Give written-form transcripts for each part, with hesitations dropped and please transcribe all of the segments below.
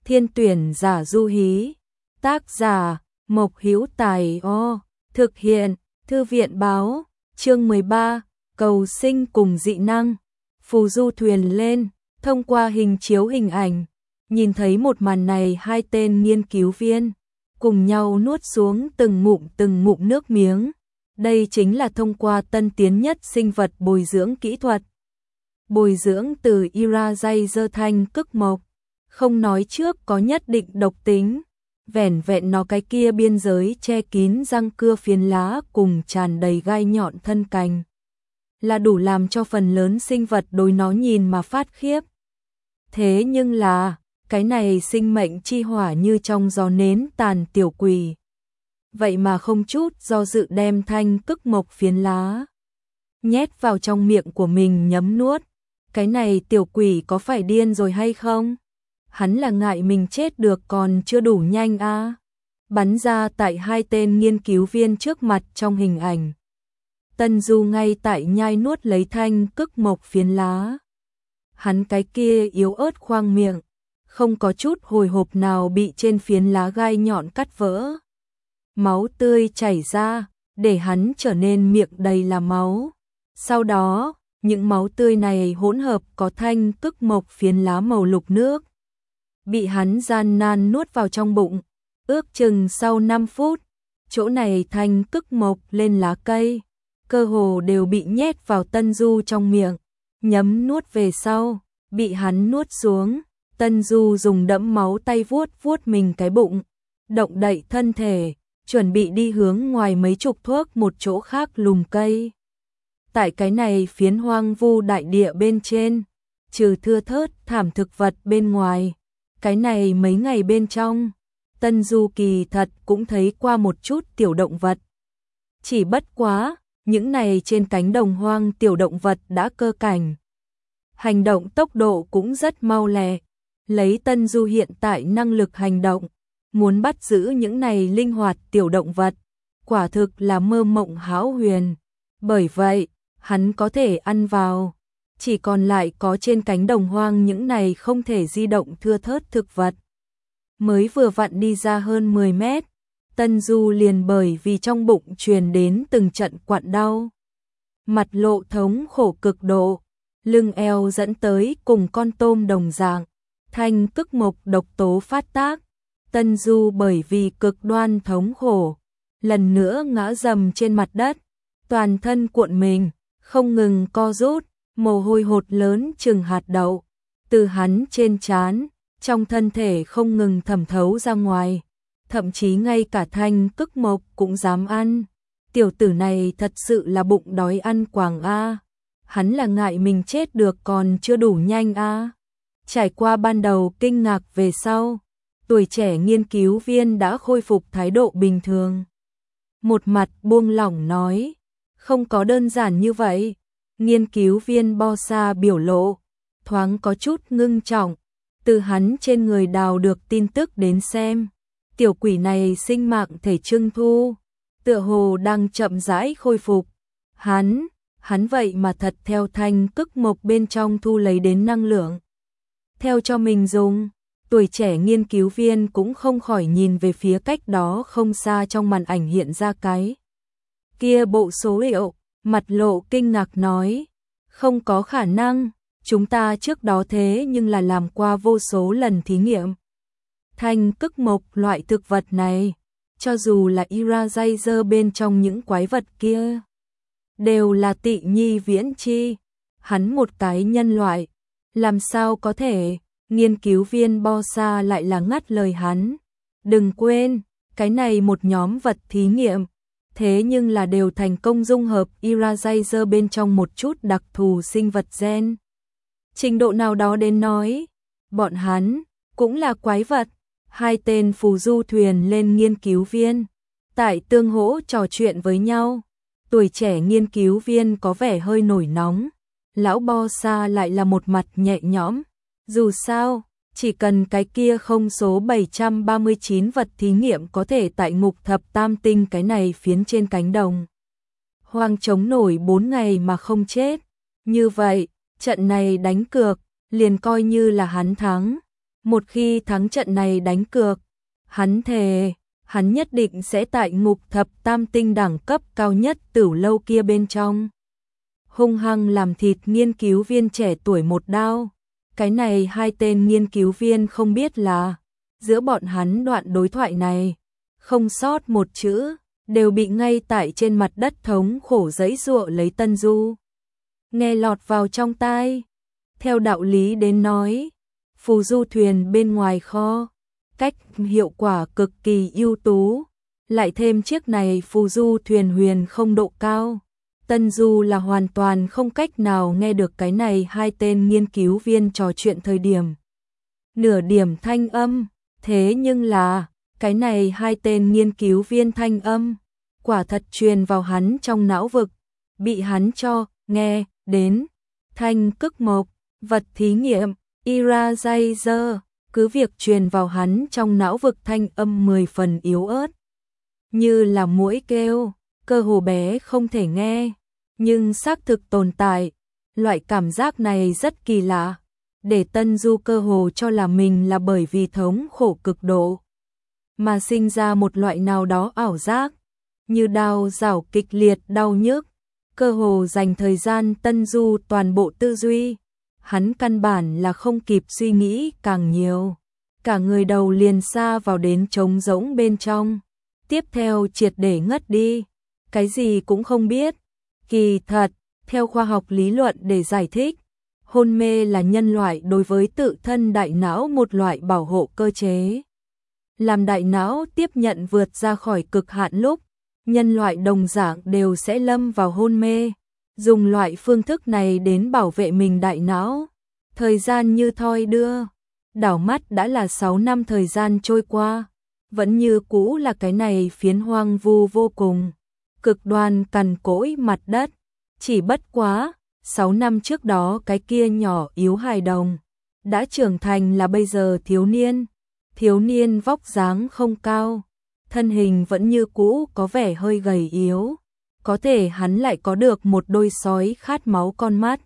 Thiên tuyển giả du hí. Tác giả Mộc Hữu Tài. Thực hiện Thư viện báo. Chương 13. Cầu sinh cùng dị năng. Phù du thuyền lên. Thông qua hình chiếu hình ảnh, nhìn thấy một màn này, hai tên nghiên cứu viên cùng nhau nuốt xuống từng ngụm nước miếng. Đây chính là thông qua tân tiến nhất sinh vật bồi dưỡng kỹ thuật. Bồi dưỡng từ Iradizer thanh cức mộc, không nói trước có nhất định độc tính, vẻn vẹn nó cái kia biên giới che kín răng cưa phiến lá cùng tràn đầy gai nhọn thân cành là đủ làm cho phần lớn sinh vật đối nó nhìn mà phát khiếp. Thế nhưng là, cái này sinh mệnh chi hỏa như trong gió nến tàn tiểu quỷ. Vậy mà không chút do dự đem thanh cức mộc phiến lá nhét vào trong miệng của mình nhấm nuốt. Cái này tiểu quỷ có phải điên rồi hay không? Hắn là ngại mình chết được còn chưa đủ nhanh à? Bắn ra tại hai tên nghiên cứu viên trước mặt trong hình ảnh. Tân Du ngay tại nhai nuốt lấy thanh cức mộc phiến lá. Hắn cái kia yếu ớt khoang miệng, không có chút hồi hộp nào bị trên phiến lá gai nhọn cắt vỡ. Máu tươi chảy ra, để hắn trở nên miệng đầy là máu. Sau đó, những máu tươi này hỗn hợp có thanh cức mộc phiến lá màu lục nước, bị hắn gian nan nuốt vào trong bụng. Ước chừng sau 5 phút, chỗ này thanh cức mộc lên lá cây, cơ hồ đều bị nhét vào Tân Du trong miệng, nhấm nuốt về sau, bị hắn nuốt xuống. Tân Du dùng đẫm máu tay vuốt mình cái bụng, động đậy thân thể, chuẩn bị đi hướng ngoài mấy chục thước một chỗ khác lùm cây. Tại cái này phiến hoang vu đại địa bên trên, trừ thưa thớt thảm thực vật bên ngoài, cái này mấy ngày bên trong, Tân Du kỳ thật cũng thấy qua một chút tiểu động vật. Chỉ bất quá, những này trên cánh đồng hoang tiểu động vật đã cơ cảnh. Hành động tốc độ cũng rất mau lẹ. Lấy Tân Du hiện tại năng lực hành động, muốn bắt giữ những này linh hoạt tiểu động vật, quả thực là mơ mộng hão huyền. Bởi vậy, hắn có thể ăn vào. Chỉ còn lại có trên cánh đồng hoang những này không thể di động thưa thớt thực vật. Mới vừa vặn đi ra hơn 10 mét, Tân Du liền bởi vì trong bụng truyền đến từng trận quặn đau. Mặt lộ thống khổ cực độ, lưng eo dẫn tới cùng con tôm đồng dạng. Thanh cức mộc độc tố phát tác, Tân Du bởi vì cực đoan thống khổ, lần nữa ngã rầm trên mặt đất, toàn thân cuộn mình, không ngừng co rút, mồ hôi hột lớn chừng hạt đậu, từ hắn trên trán, trong thân thể không ngừng thẩm thấu ra ngoài, thậm chí ngay cả thanh cức mộc cũng dám ăn. Tiểu tử này thật sự là bụng đói ăn quàng a. Hắn là ngại mình chết được còn chưa đủ nhanh a. Trải qua ban đầu kinh ngạc về sau, tuổi trẻ nghiên cứu viên đã khôi phục thái độ bình thường. Một mặt buông lỏng nói, không có đơn giản như vậy. Nghiên cứu viên Bosa biểu lộ, thoáng có chút ngưng trọng, từ hắn trên người đào được tin tức đến xem. Tiểu quỷ này sinh mạng thể trưng thu, tựa hồ đang chậm rãi khôi phục. Hắn vậy mà thật theo thanh cức mộc bên trong thu lấy đến năng lượng. Theo cho mình dùng, tuổi trẻ nghiên cứu viên cũng không khỏi nhìn về phía cách đó không xa trong màn ảnh hiện ra cái kia bộ số liệu, mặt lộ kinh ngạc nói, không có khả năng, chúng ta trước đó thế nhưng là làm qua vô số lần thí nghiệm. Thanh cức mộc loại thực vật này, cho dù là Iradizer bên trong những quái vật kia, đều là tị nhi viễn chi, hắn một cái nhân loại, làm sao có thể. Nghiên cứu viên Bosa lại là ngắt lời hắn, đừng quên, cái này một nhóm vật thí nghiệm, thế nhưng là đều thành công dung hợp Iradizer bên trong một chút đặc thù sinh vật gen. Trình độ nào đó đến nói, bọn hắn cũng là quái vật. Hai tên phù du thuyền lên nghiên cứu viên, tại tương hỗ trò chuyện với nhau. Tuổi trẻ nghiên cứu viên có vẻ hơi nổi nóng, lão Bosa lại là một mặt nhẹ nhõm. Dù sao, chỉ cần cái kia không số 739 vật thí nghiệm có thể tại ngục thập tam tinh cái này phiến trên cánh đồng hoang chống nổi 4 ngày mà không chết. Như vậy, trận này đánh cược, liền coi như là hắn thắng. Một khi thắng trận này đánh cược, hắn thề, hắn nhất định sẽ tại ngục thập tam tinh đẳng cấp cao nhất Tửu lâu kia bên trong hung hăng làm thịt nghiên cứu viên trẻ tuổi một đao. Cái này hai tên nghiên cứu viên không biết là giữa bọn hắn đoạn đối thoại này, không sót một chữ, đều bị ngay tại trên mặt đất thống khổ giãy giụa lấy Tân Du nghe lọt vào trong tai. Theo đạo lý đến nói, phù du thuyền bên ngoài kho, cách hiệu quả cực kỳ ưu tú, lại thêm chiếc này phù du thuyền huyền không độ cao. Tân Du là hoàn toàn không cách nào nghe được cái này hai tên nghiên cứu viên trò chuyện thời điểm nửa điểm thanh âm, thế nhưng là cái này hai tên nghiên cứu viên thanh âm quả thật truyền vào hắn trong não vực, bị hắn cho nghe đến. Thanh cức mộc, vật thí nghiệm, Eraser, cứ việc truyền vào hắn trong não vực thanh âm 10 phần yếu ớt, như là muỗi kêu, cơ hồ bé không thể nghe, nhưng xác thực tồn tại. Loại cảm giác này rất kỳ lạ, để Tân Du cơ hồ cho là mình là bởi vì thống khổ cực độ mà sinh ra một loại nào đó ảo giác, như đau rảo kịch liệt đau nhức, cơ hồ dành thời gian Tân Du toàn bộ tư duy. Hắn căn bản là không kịp suy nghĩ càng nhiều, cả người đầu liền xa vào đến trống rỗng bên trong, tiếp theo triệt để ngất đi, cái gì cũng không biết. Kỳ thật, theo khoa học lý luận để giải thích, hôn mê là nhân loại đối với tự thân đại não một loại bảo hộ cơ chế. Làm đại não tiếp nhận vượt ra khỏi cực hạn lúc, nhân loại đồng dạng đều sẽ lâm vào hôn mê, dùng loại phương thức này đến bảo vệ mình đại não. Thời gian như thoi đưa, đảo mắt đã là 6 năm thời gian trôi qua, vẫn như cũ là cái này phiến hoang vu vô cùng, cực đoan cằn cỗi mặt đất. Chỉ bất quá, 6 năm trước đó cái kia nhỏ yếu hài đồng đã trưởng thành là bây giờ thiếu niên vóc dáng không cao, thân hình vẫn như cũ có vẻ hơi gầy yếu, có thể hắn lại có được một đôi sói khát máu con mắt.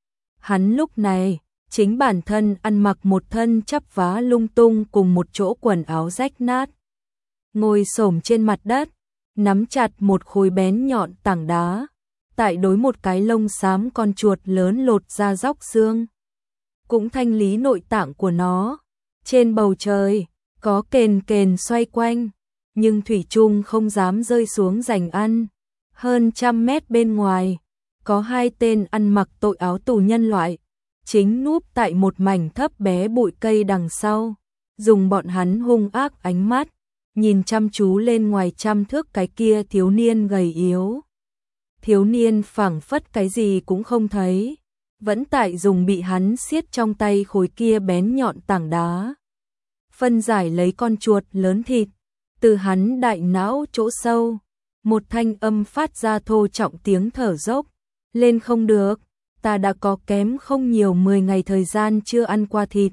Hắn lúc này chính bản thân ăn mặc một thân chắp vá lung tung cùng một chỗ quần áo rách nát, ngồi xổm trên mặt đất, nắm chặt một khối bén nhọn tảng đá, tại đối một cái lông xám con chuột lớn lột ra róc xương, cũng thanh lý nội tạng của nó. Trên bầu trời có kền kền xoay quanh, nhưng thủy chung không dám rơi xuống giành ăn. Hơn 100 mét bên ngoài, có hai tên ăn mặc tội áo tù nhân loại, chính núp tại một mảnh thấp bé bụi cây đằng sau, dùng bọn hắn hung ác ánh mắt, nhìn chăm chú lên ngoài trăm thước cái kia thiếu niên gầy yếu. Thiếu niên phảng phất cái gì cũng không thấy, vẫn tại dùng bị hắn siết trong tay khối kia bén nhọn tảng đá phân giải lấy con chuột lớn thịt. Từ hắn đại não chỗ sâu, một thanh âm phát ra thô trọng tiếng thở dốc. Lên không được, ta đã có kém không nhiều 10 ngày thời gian chưa ăn qua thịt.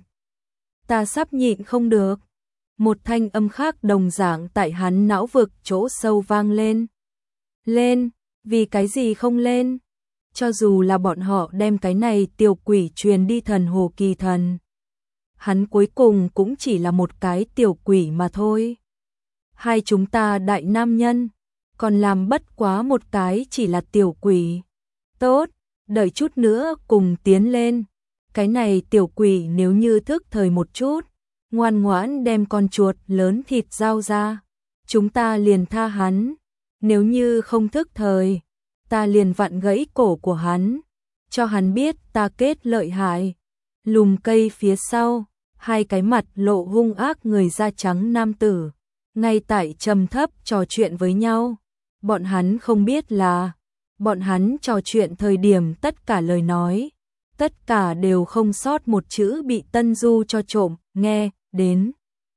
Ta sắp nhịn không được. Một thanh âm khác đồng dạng tại hắn não vực chỗ sâu vang lên. Lên, vì cái gì không lên? Cho dù là bọn họ đem cái này tiểu quỷ truyền đi thần hồ kỳ thần, hắn cuối cùng cũng chỉ là một cái tiểu quỷ mà thôi. Hai chúng ta đại nam nhân, còn làm bất quá một cái chỉ là tiểu quỷ. Tốt, đợi chút nữa cùng tiến lên. Cái này tiểu quỷ nếu như thức thời một chút, ngoan ngoãn đem con chuột lớn thịt giao ra, chúng ta liền tha hắn. Nếu như không thức thời, ta liền vặn gãy cổ của hắn, cho hắn biết ta kết lợi hại. Lùm cây phía sau, hai cái mặt lộ hung ác người da trắng nam tử, ngay tại trầm thấp trò chuyện với nhau. Bọn hắn không biết là, bọn hắn trò chuyện thời điểm tất cả lời nói, tất cả đều không sót một chữ bị Tân Du cho trộm nghe đến.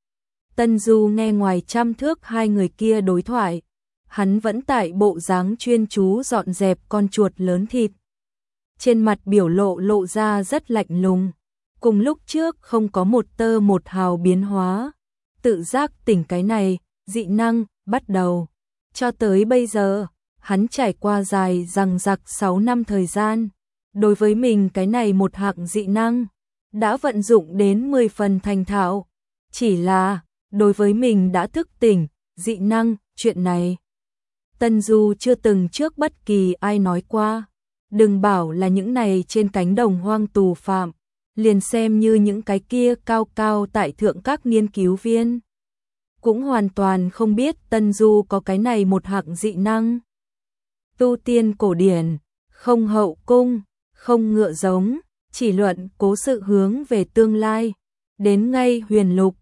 Tân Du nghe ngoài trăm thước hai người kia đối thoại, hắn vẫn tại bộ dáng chuyên chú dọn dẹp con chuột lớn thịt. Trên mặt biểu lộ ra rất lạnh lùng, cùng lúc trước không có một tơ một hào biến hóa. Tự giác tỉnh cái này, dị năng, bắt đầu. Cho tới bây giờ, hắn trải qua dài dằng dặc 6 năm thời gian. Đối với mình cái này một hạng dị năng, đã vận dụng đến 10 phần thành thạo. Chỉ là, đối với mình đã thức tỉnh, dị năng, chuyện này Tân Du chưa từng trước bất kỳ ai nói qua. Đừng bảo là những này trên cánh đồng hoang tù phạm, liền xem như những cái kia cao cao tại thượng các nghiên cứu viên cũng hoàn toàn không biết Tân Du có cái này một hạng dị năng. Tu tiên cổ điển, không hậu cung, không ngựa giống, chỉ luận cố sự hướng về tương lai, đến ngay huyền lục,